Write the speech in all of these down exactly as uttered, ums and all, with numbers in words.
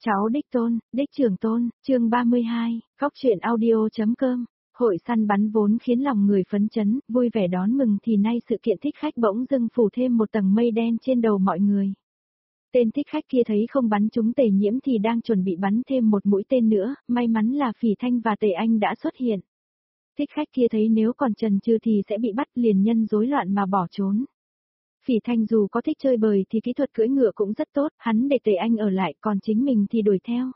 Cháu đích tôn, đích trưởng tôn, chương ba mươi hai, Cóc truyện audio.com. Hội săn bắn vốn khiến lòng người phấn chấn, vui vẻ đón mừng thì nay sự kiện thích khách bỗng dưng phủ thêm một tầng mây đen trên đầu mọi người. Tên thích khách kia thấy không bắn trúng Tề Nhiễm thì đang chuẩn bị bắn thêm một mũi tên nữa, may mắn là Phỉ Thanh và Tề Anh đã xuất hiện. Thích khách kia thấy nếu còn chần chừ thì sẽ bị bắt, liền nhân rối loạn mà bỏ trốn. Phỉ Thanh dù có thích chơi bời thì kỹ thuật cưỡi ngựa cũng rất tốt, hắn để Tề Anh ở lại còn chính mình thì đuổi theo.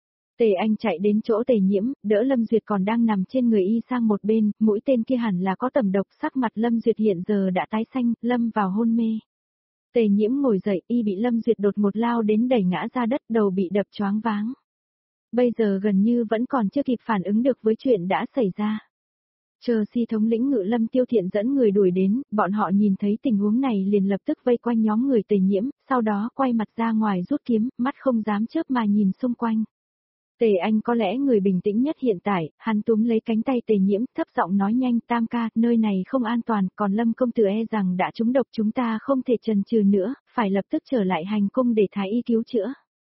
Tề Anh chạy đến chỗ Tề Nhiễm, đỡ Lâm Duyệt còn đang nằm trên người y sang một bên, mũi tên kia hẳn là có tẩm độc, sắc mặt Lâm Duyệt hiện giờ đã tái xanh, lâm vào hôn mê. Tề Nhiễm ngồi dậy, y bị Lâm Duyệt đột một lao đến đẩy ngã ra đất, đầu bị đập choáng váng. Bây giờ gần như vẫn còn chưa kịp phản ứng được với chuyện đã xảy ra. Chờ si thống lĩnh Ngự Lâm Tiêu Thiện dẫn người đuổi đến, bọn họ nhìn thấy tình huống này liền lập tức vây quanh nhóm người Tề Nhiễm, sau đó quay mặt ra ngoài rút kiếm, mắt không dám chớp mà nhìn xung quanh. Tề Anh có lẽ người bình tĩnh nhất hiện tại, hắn túm lấy cánh tay Tề Nhiễm, thấp giọng nói nhanh, Tam ca, nơi này không an toàn, còn Lâm công tử e rằng đã trúng độc, chúng ta không thể chần chừ nữa, phải lập tức trở lại hành cung để thái y cứu chữa.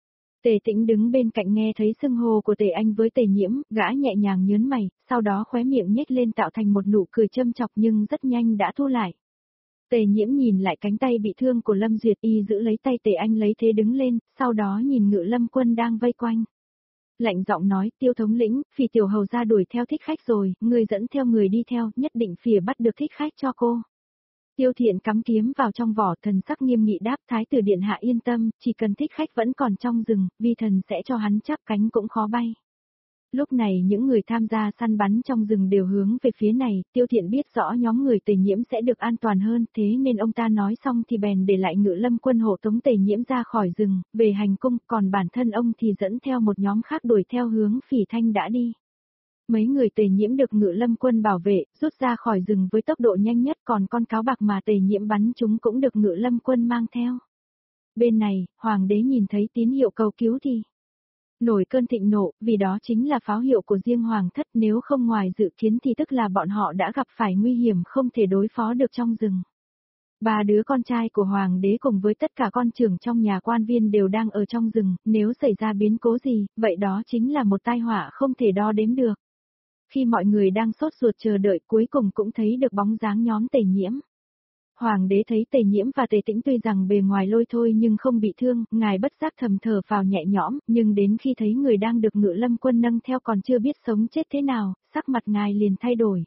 Tề Tĩnh đứng bên cạnh nghe thấy xưng hô của Tề Anh với Tề Nhiễm, gã nhẹ nhàng nhớn mày, sau đó khóe miệng nhếch lên tạo thành một nụ cười châm chọc nhưng rất nhanh đã thu lại. Tề Nhiễm nhìn lại cánh tay bị thương của Lâm Duyệt, y giữ lấy tay Tề Anh lấy thế đứng lên, sau đó nhìn Ngự Lâm quân đang vây quanh. Lạnh giọng nói, Tiêu thống lĩnh, Phỉ tiểu hầu ra đuổi theo thích khách rồi, người dẫn theo người đi theo, nhất định Phỉ bắt được thích khách cho cô. Tiêu Thiện cắm kiếm vào trong vỏ, thần sắc nghiêm nghị đáp, Thái tử điện hạ yên tâm, chỉ cần thích khách vẫn còn trong rừng, vi thần sẽ cho hắn chắp cánh cũng khó bay. Lúc này những người tham gia săn bắn trong rừng đều hướng về phía này, Tiêu Thiện biết rõ nhóm người Tề Nhiễm sẽ được an toàn hơn, thế nên ông ta nói xong thì bèn để lại Ngự Lâm quân hộ tống Tề Nhiễm ra khỏi rừng, về hành cung, còn bản thân ông thì dẫn theo một nhóm khác đuổi theo hướng Phỉ Thanh đã đi. Mấy người Tề Nhiễm được Ngự Lâm quân bảo vệ, rút ra khỏi rừng với tốc độ nhanh nhất, còn con cáo bạc mà Tề Nhiễm bắn chúng cũng được Ngự Lâm quân mang theo. Bên này, Hoàng đế nhìn thấy tín hiệu cầu cứu thì nổi cơn thịnh nộ, vì đó chính là pháo hiệu của riêng Hoàng thất, nếu không ngoài dự kiến thì tức là bọn họ đã gặp phải nguy hiểm không thể đối phó được trong rừng. Ba đứa con trai của Hoàng đế cùng với tất cả con trưởng trong nhà quan viên đều đang ở trong rừng, nếu xảy ra biến cố gì, vậy đó chính là một tai họa không thể đo đếm được. Khi mọi người đang sốt ruột chờ đợi, cuối cùng cũng thấy được bóng dáng nhóm Tề Nhiễm. Hoàng đế thấy Tề Nhiễm và Tề Tĩnh tuy rằng bề ngoài lôi thôi nhưng không bị thương, ngài bất giác thầm thở phào nhẹ nhõm, nhưng đến khi thấy người đang được Ngự Lâm quân nâng theo còn chưa biết sống chết thế nào, sắc mặt ngài liền thay đổi.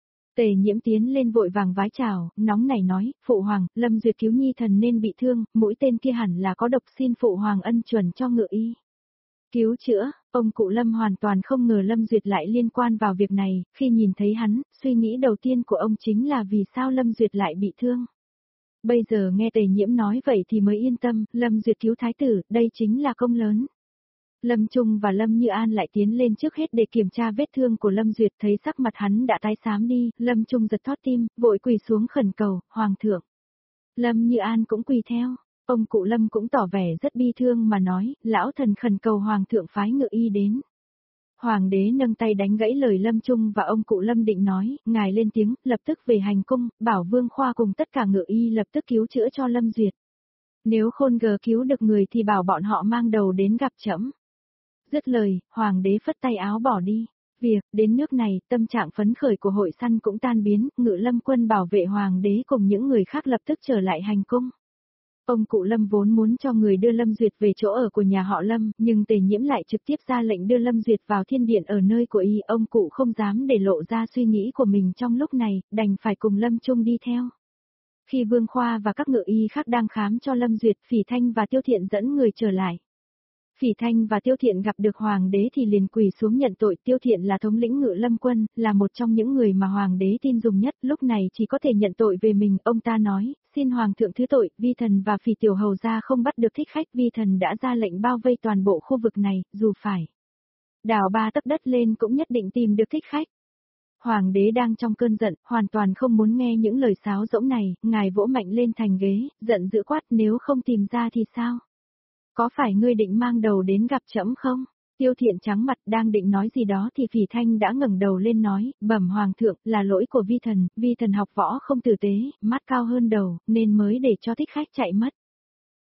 Tề Nhiễm tiến lên vội vàng vái chào, nóng nảy nói, Phụ Hoàng, Lâm Duyệt cứu nhi thần nên bị thương, mũi tên kia hẳn là có độc, xin Phụ Hoàng ân chuẩn cho ngự y cứu chữa. Ông cụ Lâm hoàn toàn không ngờ Lâm Duyệt lại liên quan vào việc này, khi nhìn thấy hắn, suy nghĩ đầu tiên của ông chính là vì sao Lâm Duyệt lại bị thương. Bây giờ nghe Tề Nhiễm nói vậy thì mới yên tâm, Lâm Duyệt cứu thái tử, đây chính là công lớn. Lâm Trung và Lâm Như An lại tiến lên trước hết để kiểm tra vết thương của Lâm Duyệt, thấy sắc mặt hắn đã tái xám đi, Lâm Trung giật thót tim, vội quỳ xuống khẩn cầu, Hoàng thượng. Lâm Như An cũng quỳ theo. Ông cụ Lâm cũng tỏ vẻ rất bi thương mà nói, lão thần khẩn cầu Hoàng thượng phái ngự y đến. Hoàng đế nâng tay đánh gãy lời Lâm Trung và ông cụ Lâm định nói, ngài lên tiếng, lập tức về hành cung, bảo Vương Khoa cùng tất cả ngự y lập tức cứu chữa cho Lâm Duyệt. Nếu khôn gờ cứu được người thì bảo bọn họ mang đầu đến gặp trẫm. Dứt lời, Hoàng đế phất tay áo bỏ đi. Việc, đến nước này, tâm trạng phấn khởi của hội săn cũng tan biến, Ngự Lâm quân bảo vệ Hoàng đế cùng những người khác lập tức trở lại hành cung. Ông cụ Lâm vốn muốn cho người đưa Lâm Duyệt về chỗ ở của nhà họ Lâm, nhưng Tề Nhiễm lại trực tiếp ra lệnh đưa Lâm Duyệt vào thiên điện ở nơi của y, ông cụ không dám để lộ ra suy nghĩ của mình trong lúc này, đành phải cùng Lâm Trung đi theo. Khi Vương Khoa và các ngự y khác đang khám cho Lâm Duyệt, Phỉ Thanh và Tiêu Thiện dẫn người trở lại. Phỉ Thanh và Tiêu Thiện gặp được Hoàng đế thì liền quỳ xuống nhận tội, Tiêu Thiện là thống lĩnh Ngự Lâm quân, là một trong những người mà Hoàng đế tin dùng nhất, lúc này chỉ có thể nhận tội về mình, ông ta nói, xin Hoàng thượng thứ tội, vi thần và Phỉ tiểu hầu gia không bắt được thích khách, vi thần đã ra lệnh bao vây toàn bộ khu vực này, dù phải đào ba tấc đất lên cũng nhất định tìm được thích khách. Hoàng đế đang trong cơn giận, hoàn toàn không muốn nghe những lời sáo rỗng này, ngài vỗ mạnh lên thành ghế, giận dữ quát, nếu không tìm ra thì sao? Có phải ngươi định mang đầu đến gặp trẫm không? Tiêu Thiện trắng mặt đang định nói gì đó thì Phỉ Thanh đã ngẩng đầu lên nói, bẩm Hoàng thượng, là lỗi của vi thần, vi thần học võ không tử tế, mắt cao hơn đầu, nên mới để cho thích khách chạy mất.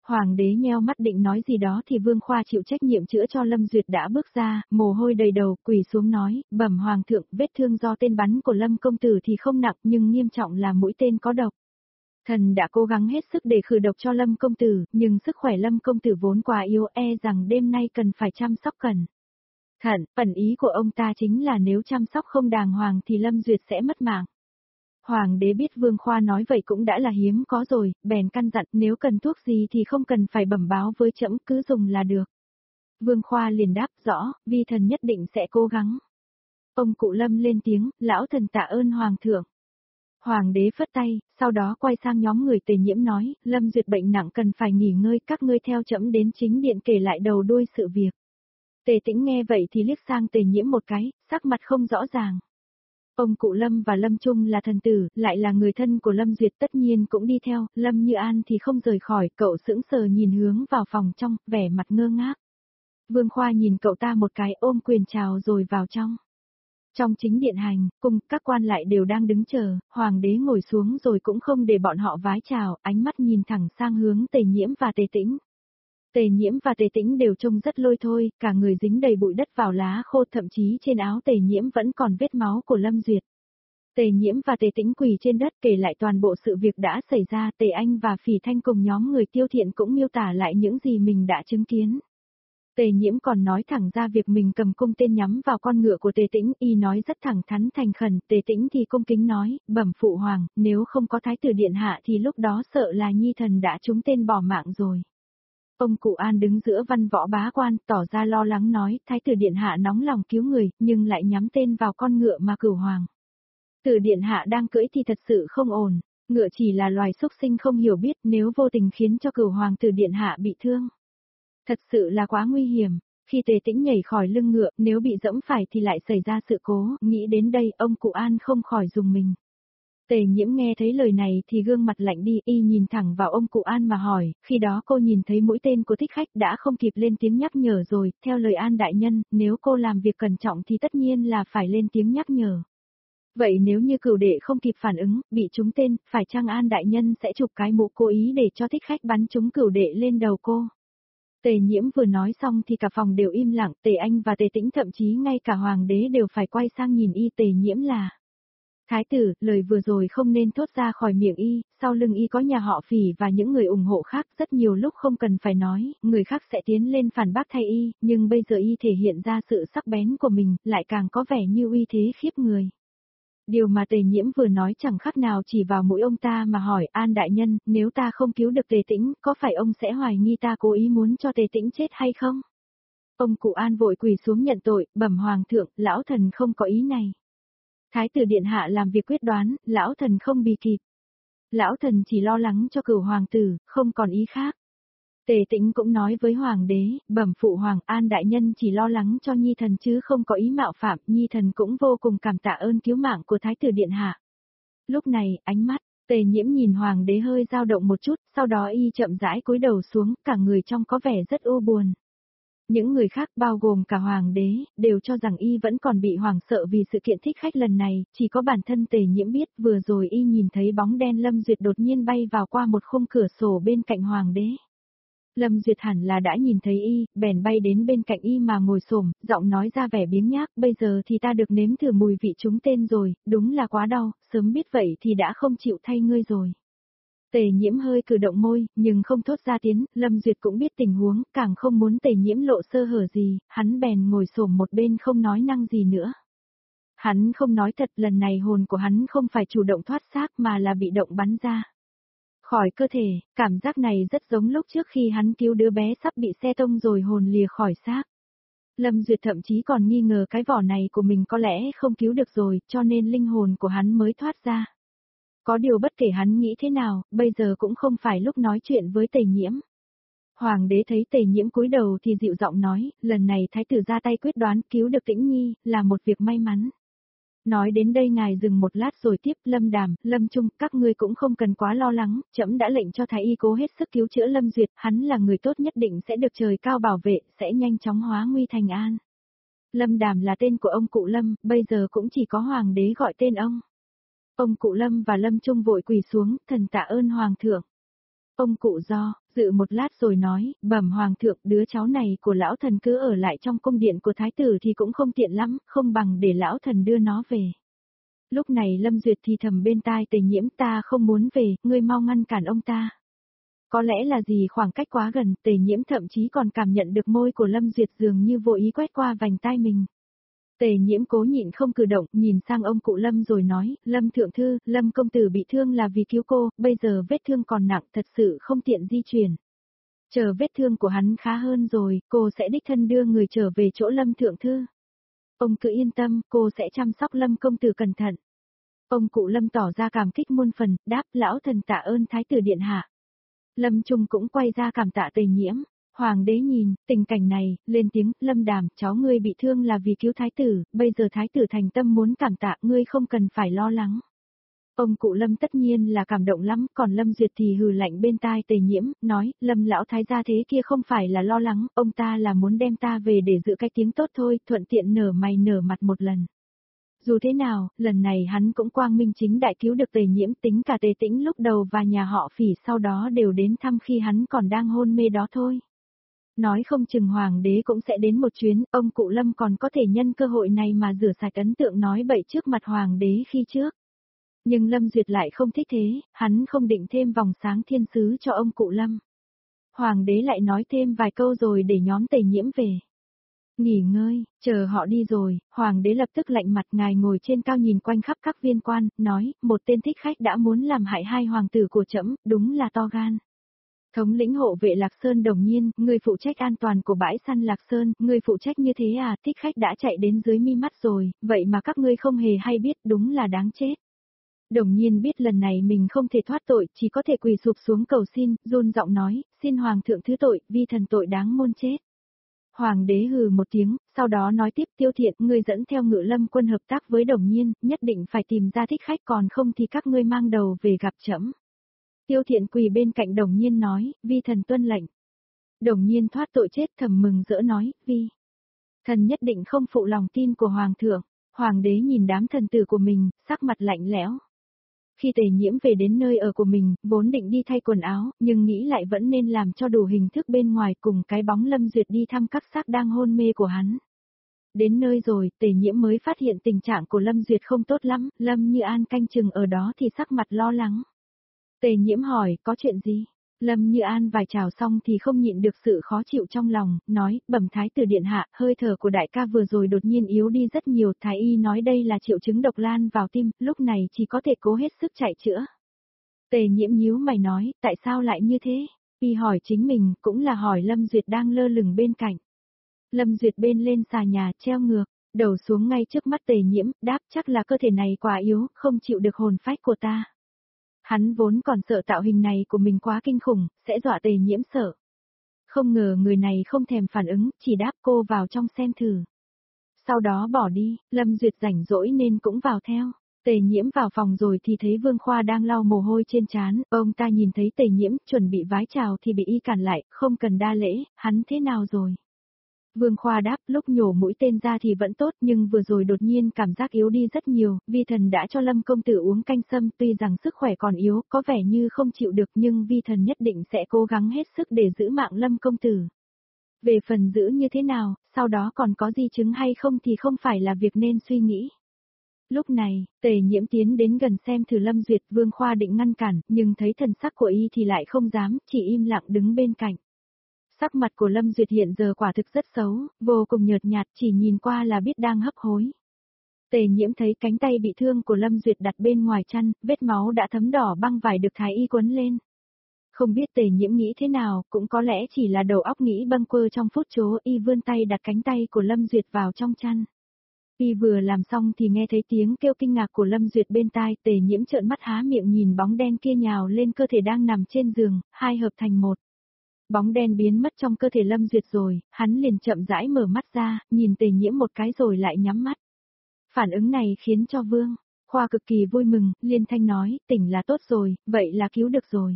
Hoàng đế nheo mắt định nói gì đó thì Vương Khoa chịu trách nhiệm chữa cho Lâm Duyệt đã bước ra, mồ hôi đầy đầu, quỳ xuống nói, bẩm Hoàng thượng, vết thương do tên bắn của Lâm công tử thì không nặng nhưng nghiêm trọng là mũi tên có độc. Thần đã cố gắng hết sức để khử độc cho Lâm công tử, nhưng sức khỏe Lâm công tử vốn quá yếu e rằng đêm nay cần phải chăm sóc cẩn thận, ẩn ý của ông ta chính là nếu chăm sóc không đàng hoàng thì Lâm Duyệt sẽ mất mạng. Hoàng đế biết Vương Khoa nói vậy cũng đã là hiếm có rồi, bèn căn dặn nếu cần thuốc gì thì không cần phải bẩm báo với trẫm, cứ dùng là được. Vương Khoa liền đáp rõ, vi thần nhất định sẽ cố gắng. Ông cụ Lâm lên tiếng, lão thần tạ ơn Hoàng thượng. Hoàng đế phất tay, sau đó quay sang nhóm người Tề Nhiễm nói, Lâm Duyệt bệnh nặng cần phải nghỉ ngơi, các ngươi theo trẫm đến chính điện kể lại đầu đuôi sự việc. Tề Tĩnh nghe vậy thì liếc sang Tề Nhiễm một cái, sắc mặt không rõ ràng. Ông cụ Lâm và Lâm Trung là thần tử, lại là người thân của Lâm Duyệt tất nhiên cũng đi theo, Lâm Như An thì không rời khỏi, cậu sững sờ nhìn hướng vào phòng trong, vẻ mặt ngơ ngác. Vương Khoa nhìn cậu ta một cái ôm quyền chào rồi vào trong. Trong chính điện hành, cùng các quan lại đều đang đứng chờ, Hoàng đế ngồi xuống rồi cũng không để bọn họ vái chào, ánh mắt nhìn thẳng sang hướng Tề Nhiễm và Tề Tĩnh. Tề Nhiễm và Tề Tĩnh đều trông rất lôi thôi, cả người dính đầy bụi đất vào lá khô, thậm chí trên áo Tề Nhiễm vẫn còn vết máu của Lâm Duyệt. Tề Nhiễm và Tề Tĩnh quỳ trên đất kể lại toàn bộ sự việc đã xảy ra, Tề Anh và Phỉ Thanh cùng nhóm người Tiêu Thiện cũng miêu tả lại những gì mình đã chứng kiến. Tề Nhiễm còn nói thẳng ra việc mình cầm cung tên nhắm vào con ngựa của Tề Tĩnh, y nói rất thẳng thắn thành khẩn, Tề Tĩnh thì cung kính nói, bẩm phụ hoàng, nếu không có thái tử điện hạ thì lúc đó sợ là nhi thần đã trúng tên bỏ mạng rồi. Ông cụ An đứng giữa văn võ bá quan, tỏ ra lo lắng nói, thái tử điện hạ nóng lòng cứu người, nhưng lại nhắm tên vào con ngựa mà cửu hoàng tử điện hạ đang cưỡi thì thật sự không ổn, ngựa chỉ là loài súc sinh không hiểu biết, nếu vô tình khiến cho cửu hoàng tử điện hạ bị thương. Thật sự là quá nguy hiểm, khi Tề Tĩnh nhảy khỏi lưng ngựa, nếu bị dẫm phải thì lại xảy ra sự cố, nghĩ đến đây ông cụ An không khỏi rùng mình. Tề Nhiễm nghe thấy lời này thì gương mặt lạnh đi, y nhìn thẳng vào ông cụ An mà hỏi, khi đó cô nhìn thấy mũi tên của Thích Khách đã không kịp lên tiếng nhắc nhở rồi, theo lời An đại nhân, nếu cô làm việc cẩn trọng thì tất nhiên là phải lên tiếng nhắc nhở. Vậy nếu như cửu đệ không kịp phản ứng, bị trúng tên, phải chăng An đại nhân sẽ chụp cái mũ cố ý để cho Thích Khách bắn trúng cửu đệ lên đầu cô? Tề Nhiễm vừa nói xong thì cả phòng đều im lặng, Tề Anh và Tề Tĩnh thậm chí ngay cả hoàng đế đều phải quay sang nhìn y. Tề Nhiễm là thái tử, lời vừa rồi không nên thốt ra khỏi miệng y, sau lưng y có nhà họ Phỉ và những người ủng hộ khác, rất nhiều lúc không cần phải nói, người khác sẽ tiến lên phản bác thay y, nhưng bây giờ y thể hiện ra sự sắc bén của mình, lại càng có vẻ như uy thế khiếp người. Điều mà Tề Nhiễm vừa nói chẳng khác nào chỉ vào mũi ông ta mà hỏi, An đại nhân, nếu ta không cứu được Tề Tĩnh, có phải ông sẽ hoài nghi ta cố ý muốn cho Tề Tĩnh chết hay không? Ông cụ An vội quỳ xuống nhận tội, bẩm hoàng thượng, lão thần không có ý này. Thái tử điện hạ làm việc quyết đoán, lão thần không bì kịp. Lão thần chỉ lo lắng cho cửu hoàng tử, không còn ý khác. Tề Tĩnh cũng nói với hoàng đế, bẩm phụ hoàng, An đại nhân chỉ lo lắng cho nhi thần chứ không có ý mạo phạm, nhi thần cũng vô cùng cảm tạ ơn cứu mạng của thái tử điện hạ. Lúc này, ánh mắt Tề Nhiễm nhìn hoàng đế hơi dao động một chút, sau đó y chậm rãi cúi đầu xuống, cả người trong có vẻ rất u buồn. Những người khác bao gồm cả hoàng đế, đều cho rằng y vẫn còn bị hoảng sợ vì sự kiện Thích Khách lần này, chỉ có bản thân Tề Nhiễm biết vừa rồi y nhìn thấy bóng đen Lâm Duyệt đột nhiên bay vào qua một khung cửa sổ bên cạnh hoàng đế. Lâm Duyệt hẳn là đã nhìn thấy y, bèn bay đến bên cạnh y mà ngồi xổm, giọng nói ra vẻ biếng nhác, bây giờ thì ta được nếm thử mùi vị trúng tên rồi, đúng là quá đau, sớm biết vậy thì đã không chịu thay ngươi rồi. Tề Nhiễm hơi cử động môi, nhưng không thốt ra tiếng, Lâm Duyệt cũng biết tình huống, càng không muốn Tề Nhiễm lộ sơ hở gì, hắn bèn ngồi xổm một bên không nói năng gì nữa. Hắn không nói thật, lần này hồn của hắn không phải chủ động thoát xác mà là bị động bắn ra khỏi cơ thể, cảm giác này rất giống lúc trước khi hắn cứu đứa bé sắp bị xe tông rồi hồn lìa khỏi xác. Lâm Duyệt thậm chí còn nghi ngờ cái vỏ này của mình có lẽ không cứu được rồi, cho nên linh hồn của hắn mới thoát ra. Có điều bất kể hắn nghĩ thế nào, bây giờ cũng không phải lúc nói chuyện với Tề Nhiễm. Hoàng đế thấy Tề Nhiễm cúi đầu thì dịu giọng nói, lần này thái tử ra tay quyết đoán cứu được Tĩnh Nhi, là một việc may mắn. Nói đến đây ngài dừng một lát rồi tiếp, Lâm Đàm, Lâm Trung, các ngươi cũng không cần quá lo lắng, trẫm đã lệnh cho thái y cố hết sức cứu chữa Lâm Duyệt, hắn là người tốt nhất định sẽ được trời cao bảo vệ, sẽ nhanh chóng hóa nguy thành an. Lâm Đàm là tên của ông cụ Lâm, bây giờ cũng chỉ có hoàng đế gọi tên ông. Ông cụ Lâm và Lâm Trung vội quỳ xuống, thần tạ ơn hoàng thượng. Ông cụ Do, dự một lát rồi nói, bẩm hoàng thượng, đứa cháu này của lão thần cứ ở lại trong cung điện của thái tử thì cũng không tiện lắm, không bằng để lão thần đưa nó về. Lúc này Lâm Duyệt thì thầm bên tai Tề Nhiễm, ta không muốn về, ngươi mau ngăn cản ông ta. Có lẽ là gì khoảng cách quá gần, Tề Nhiễm thậm chí còn cảm nhận được môi của Lâm Duyệt dường như vô ý quét qua vành tai mình. Tề Nhiễm cố nhịn không cử động, nhìn sang ông cụ Lâm rồi nói, Lâm thượng thư, Lâm công tử bị thương là vì cứu cô, bây giờ vết thương còn nặng, thật sự không tiện di chuyển. Chờ vết thương của hắn khá hơn rồi, cô sẽ đích thân đưa người trở về chỗ Lâm thượng thư. Ông cứ yên tâm, cô sẽ chăm sóc Lâm công tử cẩn thận. Ông cụ Lâm tỏ ra cảm kích muôn phần, đáp, lão thần tạ ơn thái tử điện hạ. Lâm Trung cũng quay ra cảm tạ Tề Nhiễm. Hoàng đế nhìn, tình cảnh này, lên tiếng, Lâm Đàm, cháu ngươi bị thương là vì cứu thái tử, bây giờ thái tử thành tâm muốn cảm tạ, ngươi không cần phải lo lắng. Ông cụ Lâm tất nhiên là cảm động lắm, còn Lâm Duyệt thì hừ lạnh bên tai Tề Nhiễm, nói, Lâm lão thái gia thế kia không phải là lo lắng, ông ta là muốn đem ta về để giữ cái tiếng tốt thôi, thuận tiện nở mày nở mặt một lần. Dù thế nào, lần này hắn cũng quang minh chính đại cứu được Tề Nhiễm, tính cả Tề Tĩnh lúc đầu và nhà họ Phỉ sau đó đều đến thăm khi hắn còn đang hôn mê đó thôi. Nói không chừng hoàng đế cũng sẽ đến một chuyến, ông cụ Lâm còn có thể nhân cơ hội này mà rửa sạch ấn tượng nói bậy trước mặt hoàng đế khi trước. Nhưng Lâm Duyệt lại không thích thế, hắn không định thêm vòng sáng thiên sứ cho ông cụ Lâm. Hoàng đế lại nói thêm vài câu rồi để nhóm Tề Nhiễm về. Nghỉ ngơi, chờ họ đi rồi, hoàng đế lập tức lạnh mặt, ngài ngồi trên cao nhìn quanh khắp các viên quan, nói, một tên thích khách đã muốn làm hại hai hoàng tử của trẫm, đúng là to gan. Thống lĩnh hộ vệ Lạc Sơn Đồng Nhiên, người phụ trách an toàn của bãi săn Lạc Sơn, người phụ trách như thế à, thích khách đã chạy đến dưới mi mắt rồi, vậy mà các ngươi không hề hay biết, đúng là đáng chết. Đồng Nhiên biết lần này mình không thể thoát tội, chỉ có thể quỳ sụp xuống cầu xin, run giọng nói, xin hoàng thượng thứ tội, vi thần tội đáng muôn chết. Hoàng đế hừ một tiếng, sau đó nói tiếp, Tiêu Thiện, ngươi dẫn theo Ngự Lâm quân hợp tác với Đồng Nhiên, nhất định phải tìm ra thích khách, còn không thì các ngươi mang đầu về gặp trẫm. Tiêu Thiện quỳ bên cạnh Đồng Nhiên nói, vi thần tuân lệnh. Đồng Nhiên thoát tội chết thầm mừng rỡ nói, vi thần nhất định không phụ lòng tin của hoàng thượng. Hoàng đế nhìn đám thần tử của mình, sắc mặt lạnh lẽo. Khi Tề Nhiễm về đến nơi ở của mình, vốn định đi thay quần áo, nhưng nghĩ lại vẫn nên làm cho đủ hình thức bên ngoài cùng cái bóng Lâm Duyệt đi thăm các xác đang hôn mê của hắn. Đến nơi rồi, Tề Nhiễm mới phát hiện tình trạng của Lâm Duyệt không tốt lắm, Lâm Như An canh chừng ở đó thì sắc mặt lo lắng. Tề Nhiễm hỏi, có chuyện gì? Lâm Như An vài chào xong thì không nhịn được sự khó chịu trong lòng, nói, bẩm thái tử điện hạ, hơi thở của đại ca vừa rồi đột nhiên yếu đi rất nhiều, thái y nói đây là triệu chứng độc lan vào tim, lúc này chỉ có thể cố hết sức chạy chữa. Tề Nhiễm nhíu mày nói, tại sao lại như thế? Y hỏi chính mình, cũng là hỏi Lâm Duyệt đang lơ lửng bên cạnh. Lâm Duyệt bên lên xà nhà, treo ngược, đầu xuống ngay trước mắt Tề Nhiễm, đáp chắc là cơ thể này quá yếu, không chịu được hồn phách của ta. Hắn vốn còn sợ tạo hình này của mình quá kinh khủng, sẽ dọa Tề Nhiễm sợ. Không ngờ người này không thèm phản ứng, chỉ đáp cô vào trong xem thử. Sau đó bỏ đi, Lâm Duyệt rảnh rỗi nên cũng vào theo. Tề Nhiễm vào phòng rồi thì thấy Vương Khoa đang lau mồ hôi trên trán, ông ta nhìn thấy Tề Nhiễm chuẩn bị vái chào thì bị y cản lại, không cần đa lễ, hắn thế nào rồi? Vương Khoa đáp, lúc nhổ mũi tên ra thì vẫn tốt nhưng vừa rồi đột nhiên cảm giác yếu đi rất nhiều, vi thần đã cho Lâm công tử uống canh sâm, tuy rằng sức khỏe còn yếu, có vẻ như không chịu được nhưng vi thần nhất định sẽ cố gắng hết sức để giữ mạng Lâm công tử. Về phần giữ như thế nào, sau đó còn có di chứng hay không thì không phải là việc nên suy nghĩ. Lúc này, Tề Nhiễm tiến đến gần xem thử Lâm Duyệt, Vương Khoa định ngăn cản, nhưng thấy thần sắc của y thì lại không dám, chỉ im lặng đứng bên cạnh. Sắc mặt của Lâm Duyệt hiện giờ quả thực rất xấu, vô cùng nhợt nhạt, chỉ nhìn qua là biết đang hấp hối. Tề Nhiễm thấy cánh tay bị thương của Lâm Duyệt đặt bên ngoài chăn, vết máu đã thấm đỏ băng vải được thái y quấn lên. Không biết Tề Nhiễm nghĩ thế nào, cũng có lẽ chỉ là đầu óc nghĩ bâng quơ trong phút chốc, y vươn tay đặt cánh tay của Lâm Duyệt vào trong chăn. Y vừa làm xong thì nghe thấy tiếng kêu kinh ngạc của Lâm Duyệt bên tai, Tề Nhiễm trợn mắt há miệng nhìn bóng đen kia nhào lên cơ thể đang nằm trên giường, hai hợp thành một. Bóng đen biến mất trong cơ thể Lâm Duyệt rồi, hắn liền chậm rãi mở mắt ra, nhìn Tề Nhiễm một cái rồi lại nhắm mắt. Phản ứng này khiến cho Vương Khoa cực kỳ vui mừng, liên thanh nói, tỉnh là tốt rồi, vậy là cứu được rồi.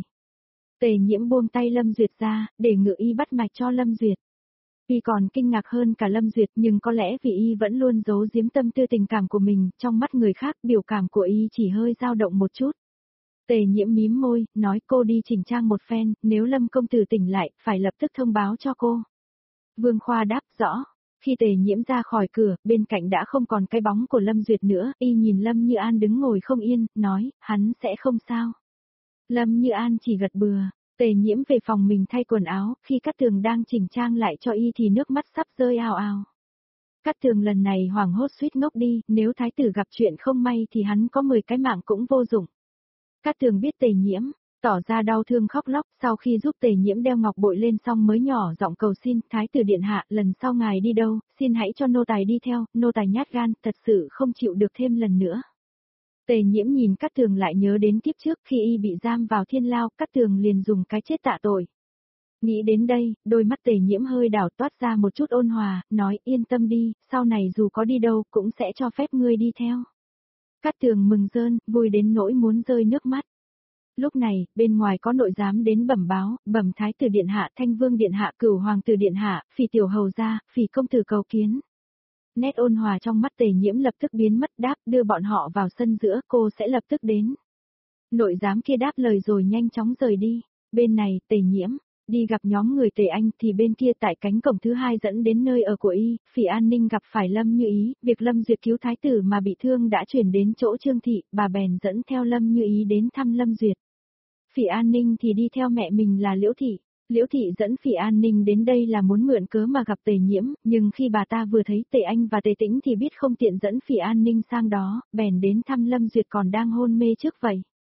Tề Nhiễm buông tay Lâm Duyệt ra, để ngự y bắt mạch cho Lâm Duyệt. Y còn kinh ngạc hơn cả Lâm Duyệt nhưng có lẽ vì y vẫn luôn giấu giếm tâm tư tình cảm của mình, trong mắt người khác biểu cảm của y chỉ hơi dao động một chút. Tề Nhiễm mím môi, nói cô đi chỉnh trang một phen, nếu Lâm công tử tỉnh lại, phải lập tức thông báo cho cô. Vương Khoa đáp rõ. Khi Tề Nhiễm ra khỏi cửa, bên cạnh đã không còn cái bóng của Lâm Duyệt nữa, y nhìn Lâm Như An đứng ngồi không yên, nói, hắn sẽ không sao. Lâm Như An chỉ gật bừa. Tề Nhiễm về phòng mình thay quần áo, khi Cát Tường đang chỉnh trang lại cho y thì nước mắt sắp rơi ào ào. Cát Tường lần này hoảng hốt suýt ngốc đi, nếu thái tử gặp chuyện không may thì hắn có mười cái mạng cũng vô dụng. Cát Tường biết Tề Nhiễm, tỏ ra đau thương khóc lóc, sau khi giúp Tề Nhiễm đeo ngọc bội lên xong mới nhỏ giọng cầu xin, thái tử điện hạ, lần sau ngài đi đâu, xin hãy cho nô tài đi theo, nô tài nhát gan, thật sự không chịu được thêm lần nữa. Tề Nhiễm nhìn Cát Tường lại nhớ đến kiếp trước khi y bị giam vào thiên lao, Cát Tường liền dùng cái chết tạ tội. Nghĩ đến đây, đôi mắt Tề Nhiễm hơi đảo toát ra một chút ôn hòa, nói yên tâm đi, sau này dù có đi đâu cũng sẽ cho phép ngươi đi theo. Cát Tường mừng rơn, vui đến nỗi muốn rơi nước mắt. Lúc này, bên ngoài có nội giám đến bẩm báo, bẩm thái tử điện hạ, thanh vương điện hạ, cửu hoàng tử điện hạ, phỉ tiểu hầu gia, phỉ công tử cầu kiến. Nét ôn hòa trong mắt Tề Nhiễm lập tức biến mất, đáp, đưa bọn họ vào sân giữa, cô sẽ lập tức đến. Nội giám kia đáp lời rồi nhanh chóng rời đi. Bên này, Tề Nhiễm đi gặp nhóm người Tề Anh thì bên kia tại cánh cổng thứ hai dẫn đến nơi ở của y, phỉ an ninh gặp phải Lâm Như Ý, việc Lâm Duyệt cứu thái tử mà bị thương đã chuyển đến chỗ Trương Thị, bà bèn dẫn theo Lâm Như Ý đến thăm Lâm Duyệt. Phỉ An Ninh thì đi theo mẹ mình là Liễu Thị. Liễu Thị dẫn Phỉ An Ninh đến đây là muốn mượn cớ mà gặp Tề Nhiễm, nhưng khi bà ta vừa thấy Tề Anh và Tề Tĩnh thì biết không tiện dẫn Phỉ An Ninh sang đó, bèn đến thăm Lâm Duyệt còn đang hôn mê trước vậy.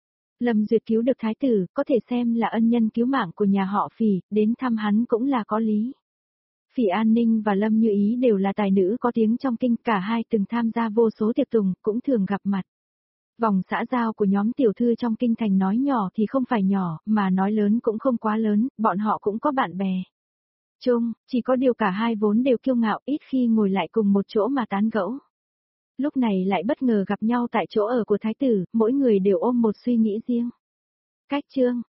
Lâm Duyệt cứu được thái tử, có thể xem là ân nhân cứu mạng của nhà họ Phỉ, đến thăm hắn cũng là có lý. Phỉ An Ninh và Lâm Như Ý đều là tài nữ có tiếng trong kinh, cả hai từng tham gia vô số tiệc tùng, cũng thường gặp mặt. Vòng xã giao của nhóm tiểu thư trong kinh thành nói nhỏ thì không phải nhỏ, mà nói lớn cũng không quá lớn, bọn họ cũng có bạn bè. Chung, chỉ có điều cả hai vốn đều kiêu ngạo, ít khi ngồi lại cùng một chỗ mà tán gẫu. Lúc này lại bất ngờ gặp nhau tại chỗ ở của thái tử, mỗi người đều ôm một suy nghĩ riêng. Cách chương